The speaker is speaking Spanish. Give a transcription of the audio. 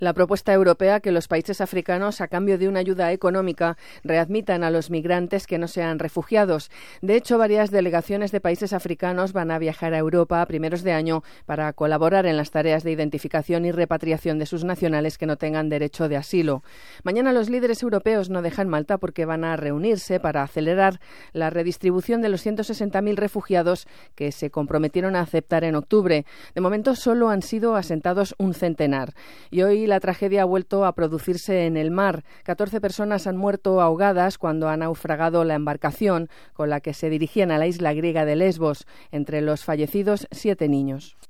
La propuesta europea que los países africanos, a cambio de una ayuda económica, readmitan a los migrantes que no sean refugiados. De hecho, varias delegaciones de países africanos van a viajar a Europa a primeros de año para colaborar en las tareas de identificación y repatriación de sus nacionales que no tengan derecho de asilo. Mañana los líderes europeos no dejan Malta porque van a reunirse para acelerar la redistribución de los 160.000 refugiados que se comprometieron a aceptar en octubre. De momento solo han sido asentados un centenar. Y hoy la tragedia ha vuelto a producirse en el mar. 14 personas han muerto ahogadas cuando ha naufragado la embarcación con la que se dirigían a la isla griega de Lesbos. Entre los fallecidos, 7 niños.